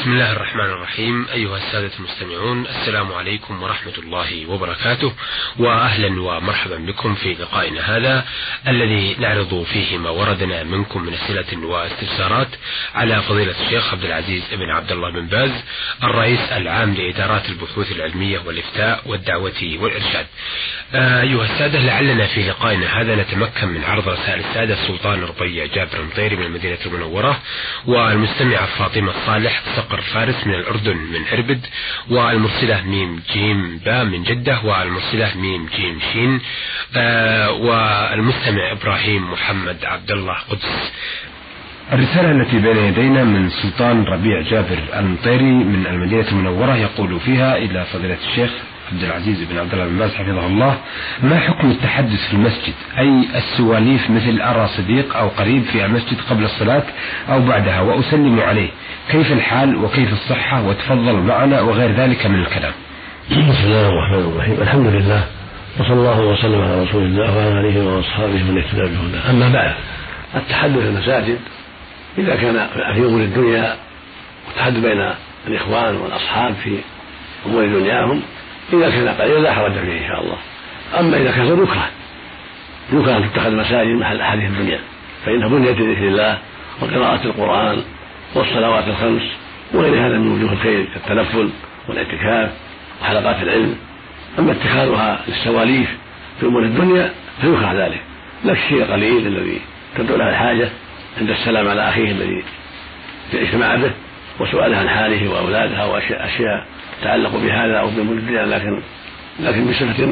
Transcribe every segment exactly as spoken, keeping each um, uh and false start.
بسم الله الرحمن الرحيم. أيها السادة المستمعون، السلام عليكم ورحمة الله وبركاته، وأهلا ومرحبا بكم في لقائنا هذا الذي نعرض فيه ما وردنا منكم من أسئلة واستفسارات على فضيلة الشيخ عبد العزيز بن عبد الله بن باز، الرئيس العام لإدارات البحوث العلمية والإفتاء والدعوة والإرشاد. أيها السادة، لعلنا في لقائنا هذا نتمكن من عرض رسائل السادة السلطان ربيع جابر مطيري من المدينة المنورة، والمستمعة فاطمة صالح صقر فارس من الأردن من إربد، والمرسلة ميم جيم با من جدة، والمرسلة ميم جيم شين، آه والمستمع إبراهيم محمد عبد الله قدس. الرسالة التي بين يدينا من سلطان ربيع جابر المطيري من المدينة المنورة يقول فيها: إلى فضيلة الشيخ عبد العزيز بن عبد الله بن باز حفظه الله، ما حكم التحدث في المسجد، أي السواليف مثل أرى صديق أو قريب في المسجد قبل الصلاة أو بعدها وأسلم عليه، كيف الحال وكيف الصحة وتفضل معنا وغير ذلك من الكلام؟ بسم الله الرحمن الرحيم، الحمد لله وصلى الله وسلم على رسول الله وعلى آله وأصحابه من اهتدى بهداه. أما بعد، التحدث في المساجد إذا كان في أمور الدنيا والتحدث بين الإخوان والأصحاب في أمور دنياهم إذا كان قليلا لا حرج فيه إن شاء الله. أما إذا كان يكره يكره أن تتخذ المساجد محل أحاديث الدنيا، فإنها بنيت لذكر الله وقراءة القرآن والصلوات الخمس وغير هذا من وجوه الخير كالتنفل والاعتكاف وحلقات العلم. أما اتخاذها للسواليف في أمور الدنيا فيكره ذلك، لا الشيء القليل الذي تدعو له الحاجة عند السلام على أخيه الذي اجتمع به وسؤاله عن حاله وأولادها وأشياء تعلق بهذا أو بأمور الدنيا، لكن لكن بصفة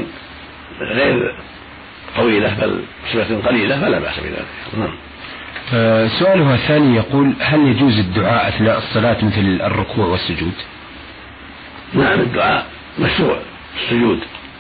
غير طويلة بل بصفة قليلة فلا بأس بذلك. نعم. آه سؤالها الثاني يقول: هل يجوز الدعاء أثناء الصلاة مثل الركوع والسجود؟ نعم، الدعاء مشروع السجود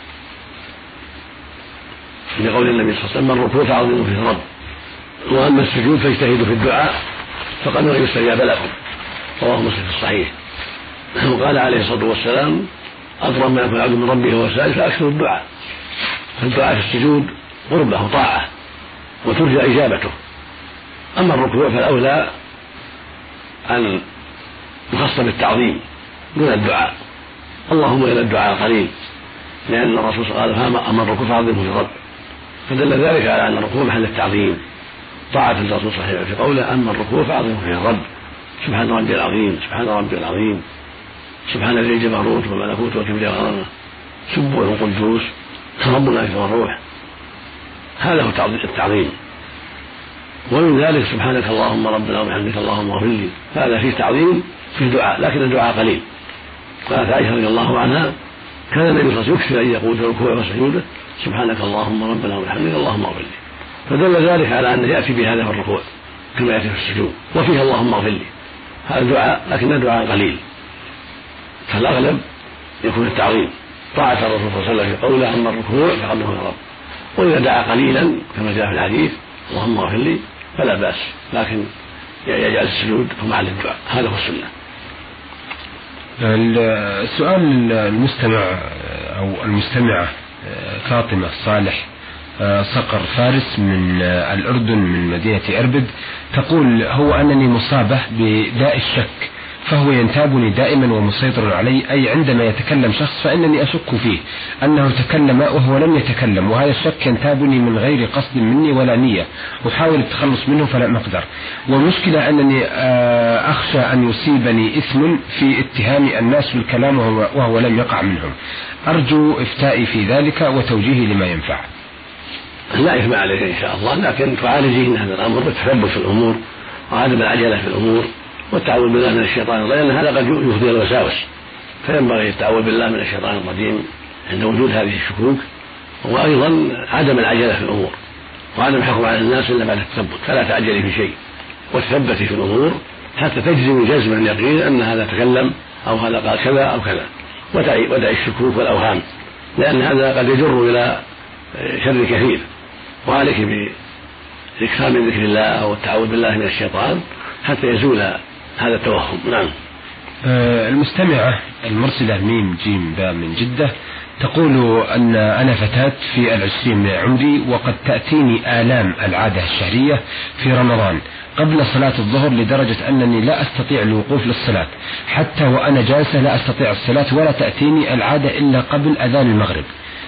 لقول النبي صلى الله عليه وسلم: الركوع فعظموا فيه الرب، وأما السجود فاجتهدوا في الدعاء فقد يستجاب لكم. رواه مسلم في الصحيح. وقال عليه الصلاة والسلام: أقرب ما يكون العبد من ربه وهو ساجد فأكثر الدعاء. فالدعاء في السجود قربه طاعة وترجى إجابته. أما الركوع فالأولى أن يخص بالتعظيم دون الدعاء، اللهم إلى الدعاء قليل، لأن الرسول قال: أما الركوع فعظمه للرب، فدل ذلك على أن الركوع محل التعظيم طاعة الرسول صحيح في قوله: أما الركوع فعظمه للرب، سبحان ربي العظيم سبحان ربي العظيم سبحان ذي الجبروت وملكوت وكبرياء وعظمة سبوح قدوس ربنا يكفر الروح. هذا هو التعظيم. ومن ذلك سبحانك اللهم ربنا وبحمدك اللهم اغفر لي، هذا فيه تعظيم فيه دعاء، لكن الدعاء قليل. قالت عائشة رضي الله عنها: كان النبي صلى الله عليه وسلم يكثر أن يقول في ركوعه وسجوده: سبحانك اللهم ربنا وبحمدك اللهم اغفر لي. فدل ذلك على أنه يأتي بهذا في الركوع كما يأتي في السجود، وفيه اللهم اغفر لي. هذا دعاء لكن الدعاء قليل، فالأغلب يكون التعظيم طاعة الرسول صلى الله عليه وسلم في قوله: أما الركوع فعظمه للرب. وإذا دعا قليلا كما جاء في الحديث اللهم اغفر لي فلا بأس، لكن يجعل السجود في محل الدعاء، هذا هو السنة. السؤال المستمع أو المستمعة فاطمة صالح صقر فارس من الأردن من مدينة إربد تقول: هو أنني مصابة بداء الشك، فهو ينتابني دائما ومسيطر علي، أي عندما يتكلم شخص فإنني أشك فيه أنه تكلم وهو لم يتكلم، وهذا الشك ينتابني من غير قصد مني ولا نية، أحاول التخلص منه فلا أقدر. والمشكلة أنني أخشى أن يصيبني إثم في اتهام الناس بالكلام وهو لم يقع منهم. أرجو إفتائي في ذلك وتوجيهي لما ينفع. لا إثم عليك إن شاء الله، لكن تعالجين هذا الأمر بالتثبت في الأمور وعدم العجلة في الأمور والتعوذ بالله من الشيطان الرجيم، لأن هذا قد يفضي الوساوس، فينبغي التعوذ بالله من الشيطان الرجيم عند وجود هذه الشكوك، وأيضا عدم العجلة في الأمور وعدم الحكم على الناس إلا بعد التثبت، فلا تعجلي في شيء وتثبتي في الأمور حتى تجزم جزما يقينا أن هذا تكلم أو هذا قال كذا أو كذا، ودعي الشكوك والأوهام، لأن هذا قد يجر إلى شر كثير. وعليك بالإكثار من ذكر الله والتعوذ بالله من الشيطان حتى يزول هذا التوهم. نعم. آه المستمعة المرسلة ميم جيم با من جدة تقول أن أنا فتاة في العشرين من عمري، وقد تأتيني آلام العادة الشهرية في رمضان قبل صلاة الظهر لدرجة أنني لا أستطيع الوقوف للصلاة، حتى وأنا جالسة لا أستطيع الصلاة، ولا تأتيني العادة إلا قبل أذان المغرب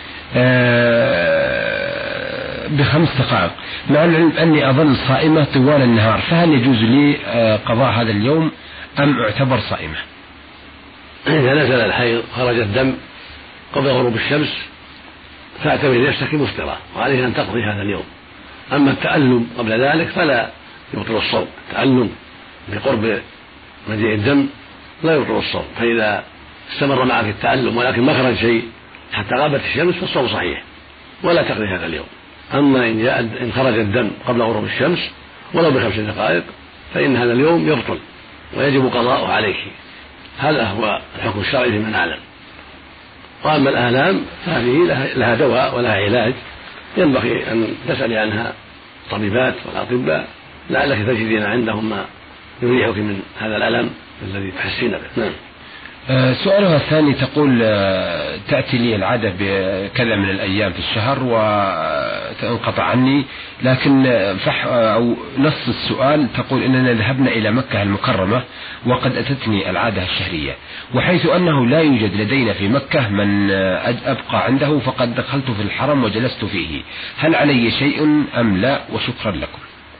بخمس دقائق، مع العلم أني أظل صائمة طوال النهار، فهل يجوز لي قضاء هذا اليوم أم أعتبر صائمة؟ إذا نزل الحيض خرج الدم قبل غروب الشمس فاعتبر نفسك مفطرة وعليه أن تقضي هذا اليوم. أما التألم قبل ذلك فلا يبطل الصوم، التألم بقرب مجيء الدم لا يبطل الصوم، فإذا استمر معك التألم ولكن ما خرج شيء حتى غابت الشمس فالصوم صحيح ولا تقضي هذا اليوم. أما إن, جاء إن خرج الدم قبل غروب الشمس ولو بخمس دقائق فإن هذا اليوم يبطل ويجب قضاؤه عليك. هذا هو الحكم الشرعي فيما نعلم. وأما الآلام فهذه لها دواء ولها علاج، ينبغي أن تسألي عنها الطبيبات والأطباء لعلك تجدين عندهم ما يريحك من هذا الألم الذي تحسين به. نعم. سؤالها الثاني تقول تأتي لي العادة بكذا من الأيام في الشهر وتنقطع عني، لكن فح أو نص السؤال تقول إننا ذهبنا إلى مكة المكرمة وقد أتتني العادة الشهرية، وحيث أنه لا يوجد لدينا في مكة من أبقى عنده فقد دخلت في الحرم وجلست فيه، هل علي شيء أم لا؟ وشكرا لكم.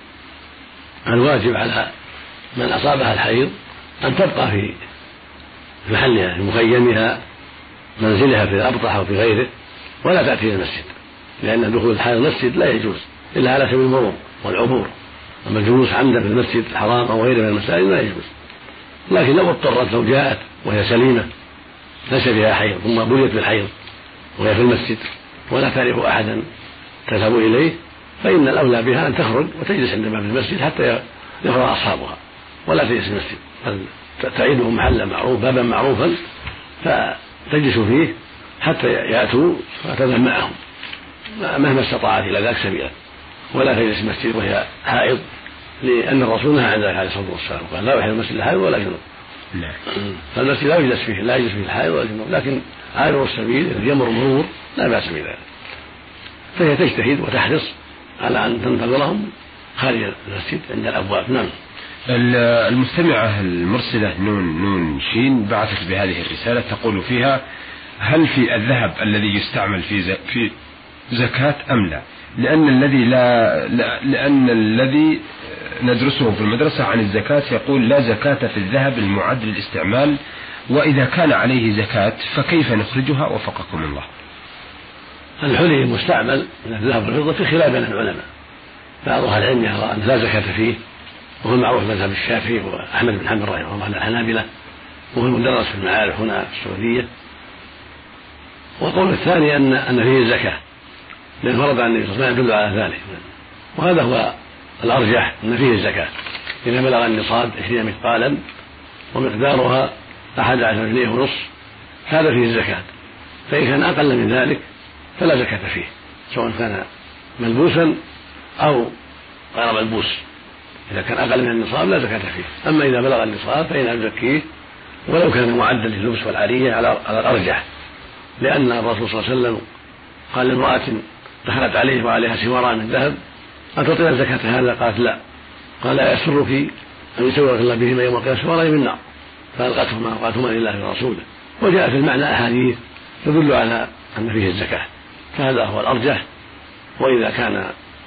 الواجب على من أصابها الحيض أن تبقى في محلها في مخيمها منزلها في الأبطح أو في غيره ولا تأتي إلى المسجد، لأن دخول الحائض المسجد لا يجوز إلا على سبيل المرور والعبور. أما الجلوس عمدا في المسجد الحرام أو غيره من المساجد لا يجوز. لكن لو اضطرت لو جاءت وهي سليمة ليس بها حيض ثم بليت بالحيض وهي في المسجد ولا تعرف أحدا تذهب إليه فإن الأولى بها أن تخرج وتجلس عند باب المسجد حتى يفرغ أصحابها ولا تجلس المسجد، بل تعيده محلا معروف بابا معروفا فتجلس فيه حتى يأتوا فتذهب معهم مهما استطاعت إلى ذاك سبيلا، ولا تجلس المسجد وهي حائض، لأن الرسول نهى عن ذلك عليه الصلاة والسلام قال لا يحل المسجد الحائض ولا جنوب. فالمسجد لا يجلس فيه لا يجلس فيه الحائض ولا جنوب، لكن عابر السبيل الذي يمر مرور لا بأس بذلك، فهي تجتهد وتحرص على أن تنتظرهم خارج المسجد عند الأبواب. نعم. المستمعة المرسلة نون نون شين بعثت بهذه الرسالة تقول فيها: هل في الذهب الذي يستعمل في في زكاة أم لا؟ لأن الذي لا لأن الذي ندرسه في المدرسة عن الزكاة يقول لا زكاة في الذهب المعد للاستعمال، وإذا كان عليه زكاة فكيف نخرجها وفقكم الله؟ الحلي المستعمل من الذهب والفضة في خلاف بين العلماء، بعض أهل العلم يرى أن لا زكاة فيه، وهو المعروف مذهب الشافعي وأحمد بن حنبل رحمه الله عن الحنابلة، وهو المدرس في المعارف هنا في السعودية. والقول الثاني أن أن فيه الزكاة، لأن ورد عن النبي صلى الله عليه وسلم يدل على ذلك، وهذا هو الأرجح أن فيه الزكاة إذا بلغ النصاب عشرين مثقالا ومقدارها أحد عشر جنيه ونصف هذا فيه الزكاة، فإن كان أقل من ذلك فلا زكاة فيه سواء كان ملبوسا أو غير ملبوس. إذا كان أقل من النصاب لا زكاة فيه، أما إذا بلغ النصاب فإنها تزكيه ولو كان معدا لللبس والعارية على الأرجح، لأن الرسول صلى الله عليه وسلم قال لامرأة دخلت عليه وعليها سواران من ذهب أتعطينا زكاة هذا؟ قالت لا. قال أيسرك أن يسورك الله بهما يوم القيامة سوارين من نار؟ فألقتهما وقالتهما لله ورسوله. وجاء في المعنى أحاديث تدل على أن فيه الزكاة، فهذا هو الأرجح. وإذا كان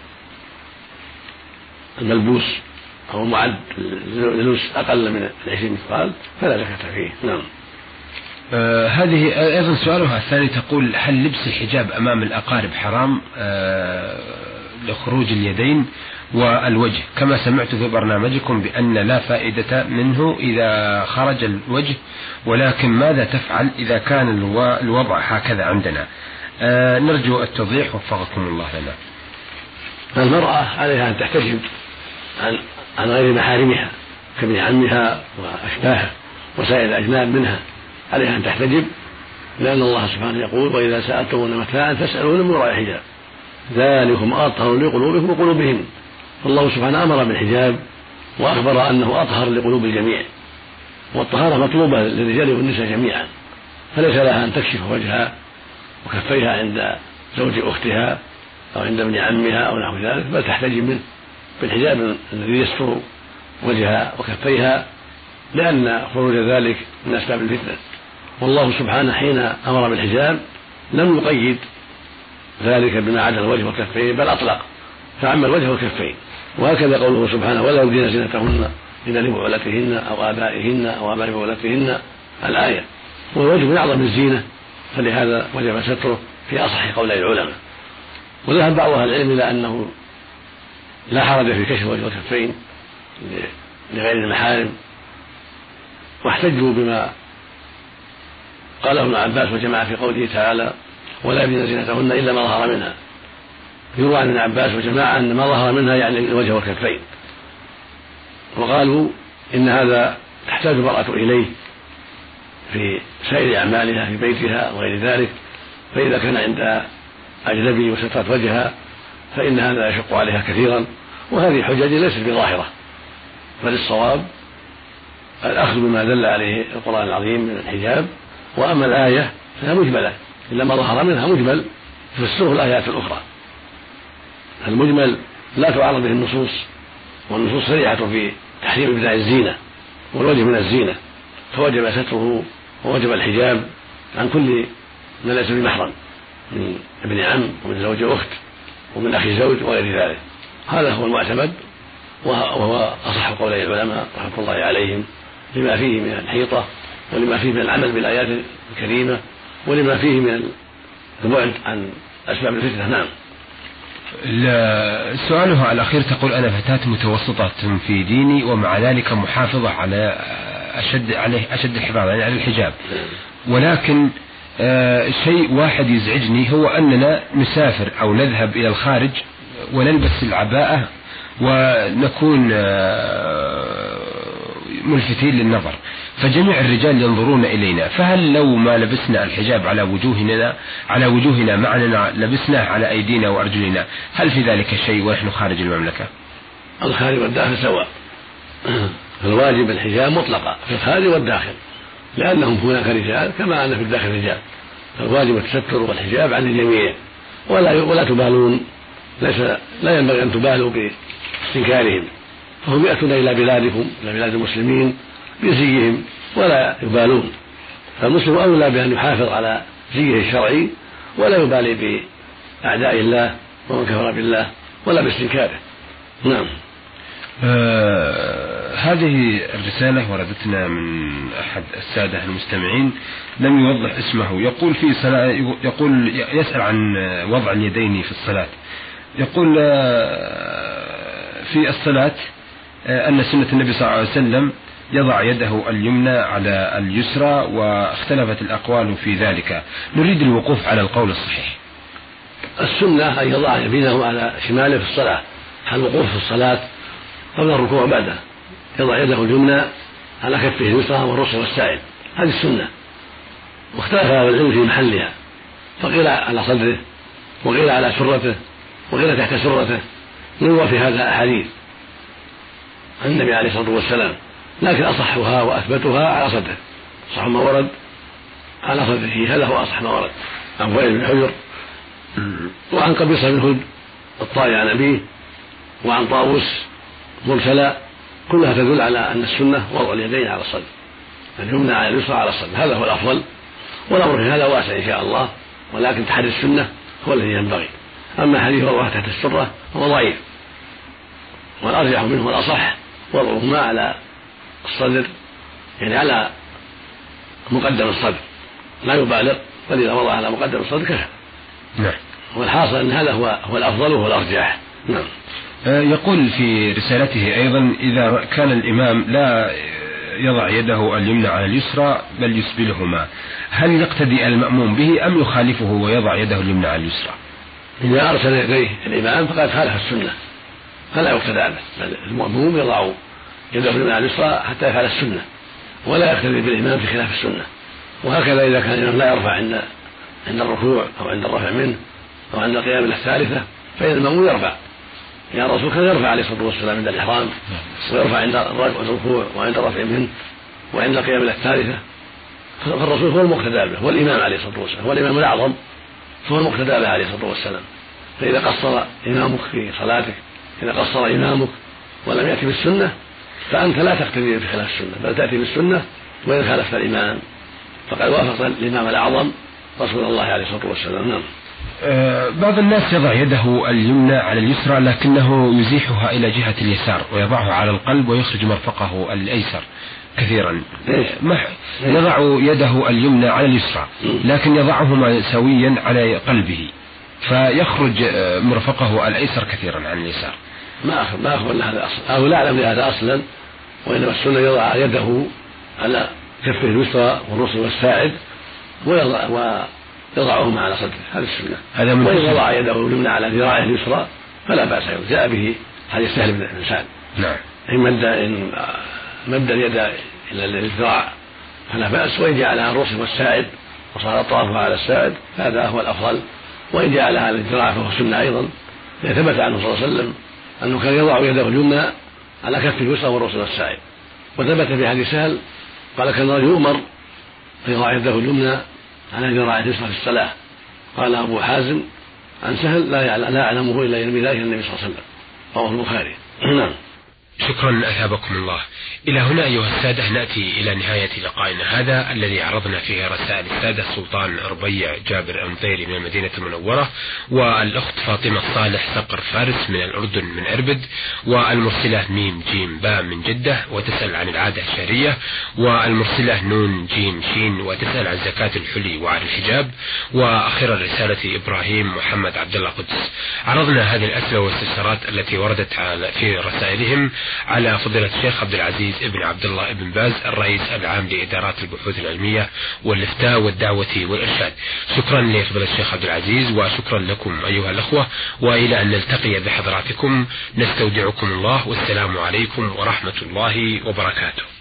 الملبوس أو معد للبس أقل من العشرين مثقال فلا زكاة فيه. نعم. آه هذه أيضا سؤالها الثاني تقول: هل لبس الحجاب أمام الأقارب حرام آه لخروج اليدين والوجه، كما سمعت في برنامجكم بأن لا فائدة منه إذا خرج الوجه، ولكن ماذا تفعل إذا كان الوضع هكذا عندنا؟ آه نرجو التوضيح وفقكم الله لنا. المرأة عليها أن تحتجب عن عن غير محارمها كابن عمها وأشباهها وسائر الأجناب منها، عليها أن تحتجب، لأن الله سبحانه يقول: وإذا سألتمون متاعا فاسألوهن من وراء حجاب ذلكم أطهر لقلوبكم وقلوبهم. فالله سبحانه أمر بالحجاب وأخبر أنه أطهر لقلوب الجميع، والطهارة مطلوبة للرجال والنساء جميعا، فليس لها أن تكشف وجهها وكفيها عند زوج أختها أو عند ابن عمها أو نحو ذلك، بل تحتجب منه بالحجاب الذي يستر وجهها وكفيها، لأن خروج ذلك من أسباب الفتنة. والله سبحانه حين أمر بالحجاب لم يقيد ذلك بما عدا الوجه والكفين، بل أطلق فعم الوجه والكفين. وهكذا قوله سبحانه ولا يبدين زينتهن إلا لبعولتهن أو آبائهن أو آباء بعولتهن الآية. والوجه من أعظم الزينة، فلهذا وجب ستره في أصح قولي العلماء. وذهب بعض أهل العلم إلى أنه لا حرج في كشف الوجه والكفين لغير المحارم، واحتجوا بما قاله ابن عباس وجماعة في قوله تعالى ولا يبدين زينتهن إلا ما ظهر منها. يروى عن ابن عباس وجماعة أن ما ظهر منها يعني الوجه والكفين، وقالوا إن هذا تحتاج المرأة إليه في سائر أعمالها في بيتها وغير ذلك، فإذا كان عند أجنبي وسترت وجهها فإن هذا يشق عليها كثيرا. وهذه حجج ليست بظاهرة، بل الصواب الأخذ بما دل عليه القرآن العظيم من الحجاب. وأما الآية فهي مجملة، إلا ما ظهر منها مجمل تفسره الآيات الأخرى. المجمل لا تعارض به النصوص، والنصوص صريحة في تحريم ابداع الزينة، والوجه من الزينة، فوجب ستره ووجب الحجاب عن كل من ليس بمحرم من ابن عم ومن زوج أخت ومن أخي زوج وغير ذلك. هذا هو المعتمد، وهو أصح قولي العلماء رحمة الله عليهم، لما فيه من الحيطة ولما فيه من العمل بالآيات الكريمة ولما فيه من البعد عن أسباب الفتنة. نعم. سؤالها الأخير تقول أنا فتاة متوسطة في ديني ومع ذلك محافظة على أشد عليه أشد الحفاظ يعني على الحجاب، ولكن آه شيء واحد يزعجني هو أننا نسافر أو نذهب إلى الخارج ونلبس العباءة ونكون آه ملفتين للنظر، فجميع الرجال ينظرون إلينا، فهل لو ما لبسنا الحجاب على وجوهنا على وجوهنا معنى لبسناه على أيدينا وأرجلنا، هل في ذلك شيء ونحن خارج المملكة؟ الخارج والداخل سواء، الواجب الحجاب مطلقا في الخارج والداخل، لأنهم هناك رجال كما أن في الداخل رجال، فالواجب التستر والحجاب عن الجميع، ولا ولا تبالون، ليس لا ينبغي أن تبالوا باستنكارهم، فهم يأتون إلى بلادكم إلى بلاد المسلمين بزيهم ولا يبالون، فالمسلم أولى بأن يحافظ على زيه الشرعي ولا يبالي بأعداء الله ومن كفر بالله ولا باستنكاره. نعم. آه هذه الرسالة وردتنا من أحد السادة المستمعين لم يوضح اسمه، يقول في صلاة يقول يسأل عن وضع اليدين في الصلاة، يقول آه في الصلاة آه أن سنة النبي صلى الله عليه وسلم يضع يده اليمنى على اليسرى واختلفت الأقوال في ذلك، نريد الوقوف على القول الصحيح. السنة أن يضع يمينه على شماله في الصلاة، حال الوقوف في الصلاة قبل الركوع وبعده، يضع يده اليمنى على كفه اليسرى والرسل والساعد، هذه السنة. واختلف أهل العلم في محلها، فقيل على صدره وقيل على سرته وقيل تحت سرته، يروى في هذا أحاديث عن النبي عليه الصلاة والسلام، لكن أصحها وأثبتها على صدره، صح ما ورد على صدره، هذا هو أصح ما ورد عن وائل بن حجر وعن قبيصة بن هود الطائي عن أبيه وعن طاووس مرسلا، كلها تدل على أن السنة وضع اليدين على الصدر، اليمنى على اليسرى على الصدر، هذا هو الأفضل، والأمر في هذا واسع إن شاء الله، ولكن تحري السنة هو الذي ينبغي. أما حديث وضعه تحت السرة هو ضعيف، والأرجح منه والأصح وضعهما على الصدر، يعني على مقدم الصدر، لا يبالغ، بل إذا وضع على مقدم الصدر كفى. نعم. والحاصل أن هذا هو هو الأفضل وهو الأرجح. نعم. يقول في رسالته أيضا إذا كان الإمام لا يضع يده اليمنى على اليسرى بل يسبلهما، هل يقتدي المأموم به أم يخالفه ويضع يده اليمنى على اليسرى؟ إذا أرسل يديه الإمام فقد خالف السنة، فلا يقتدى به، بل المأموم يضع يده اليمنى على اليسرى حتى يفعل السنة، ولا يقتدي بالإمام في خلاف السنة. وهكذا إذا كان الإمام لا يرفع عند عند الركوع أو عند الرفع منه أو عند القيام إلى الثالثة، فإن المأموم يرفع، يا الرسول كان يرفع عليه الصلاة والسلام عند الإحرام، ويرفع عند الركوع وعند الرفع منه وعند القيام إلى الثالثة، فالرسول هو المقتدى به، والإمام عليه الصلاة والسلام هو الإمام الأعظم فهو المقتدى به عليه الصلاة والسلام. فإذا قصر إمامك في صلاتك، إذا قصر إمامك ولم يأتي بالسنة فأنت لا تقتدي بخلاف السنة، بل تأتي بالسنة وإن خالفت الإمام فقد وافقت الإمام الأعظم رسول الله عليه الصلاة والسلام. نعم. أه بعض الناس يضع يده اليمنى على اليسرى لكنه يزيحها إلى جهة اليسار ويضعها على القلب ويخرج مرفقه الأيسر كثيرا. يضع يده اليمنى على اليسرى لكن يضعهما سويا على قلبه فيخرج مرفقه الأيسر كثيرا عن اليسار. ما أخبر ما أخبر هذا أصلا أو لا أعلم هذا أصلا، وإنما السنة يضع يده على كفه اليسرى والرسل والساعد ويضع ويضعهما على صدره، هذه السنة. وإن وضع يده اليمنى على ذراعه اليسرى فلا بأس، جاء به حديث سهل بن سعد. نعم. إن مد إن مد اليد إلى الذراع فلا بأس، وإن جعلها الرسل والساعد وصار طرفها على الساعد فهذا هو الأفضل، وإن جعلها على الذراع فهو سنة أيضا. ثبت عنه صلى الله عليه وسلم أنه كان يضع يده اليمنى على كف اليسرى والرسل والساعد، وثبت في حديث سهل قال كان الرجل يؤمر فيضع يده اليمنى على ذراع اليسرى في الصلاة. قال أبو حازم عن سهل لا أعلمه إلا يرمي ذلك النبي صلى الله عليه وسلم، رواه البخاري. نعم. شكرا أثابكم الله. إلى هنا أيها السادة نأتي إلى نهاية لقائنا هذا الذي عرضنا فيه رسائل السادة سلطان ربيع جابر المطيري من المدينة المنورة، والأخت فاطمة صالح صقر فارس من الأردن من إربد، والمرسلة ميم جيم باء من جدة وتسأل عن العادة الشهرية، والمرسلة نون جيم شين وتسأل عن زكاة الحلي وعن الحجاب، وأخيرا رسالة إبراهيم محمد عبد الله قدس. عرضنا هذه الأسئلة والاستفسارات التي وردت في رسائلهم على فضيلة الشيخ عبد العزيز ابن عبد الله ابن باز الرئيس العام لإدارات البحوث العلمية والإفتاء والدعوة والإرشاد. شكرا لفضيلة الشيخ عبد العزيز وشكرا لكم أيها الأخوة، وإلى أن نلتقي بحضراتكم نستودعكم الله، والسلام عليكم ورحمة الله وبركاته.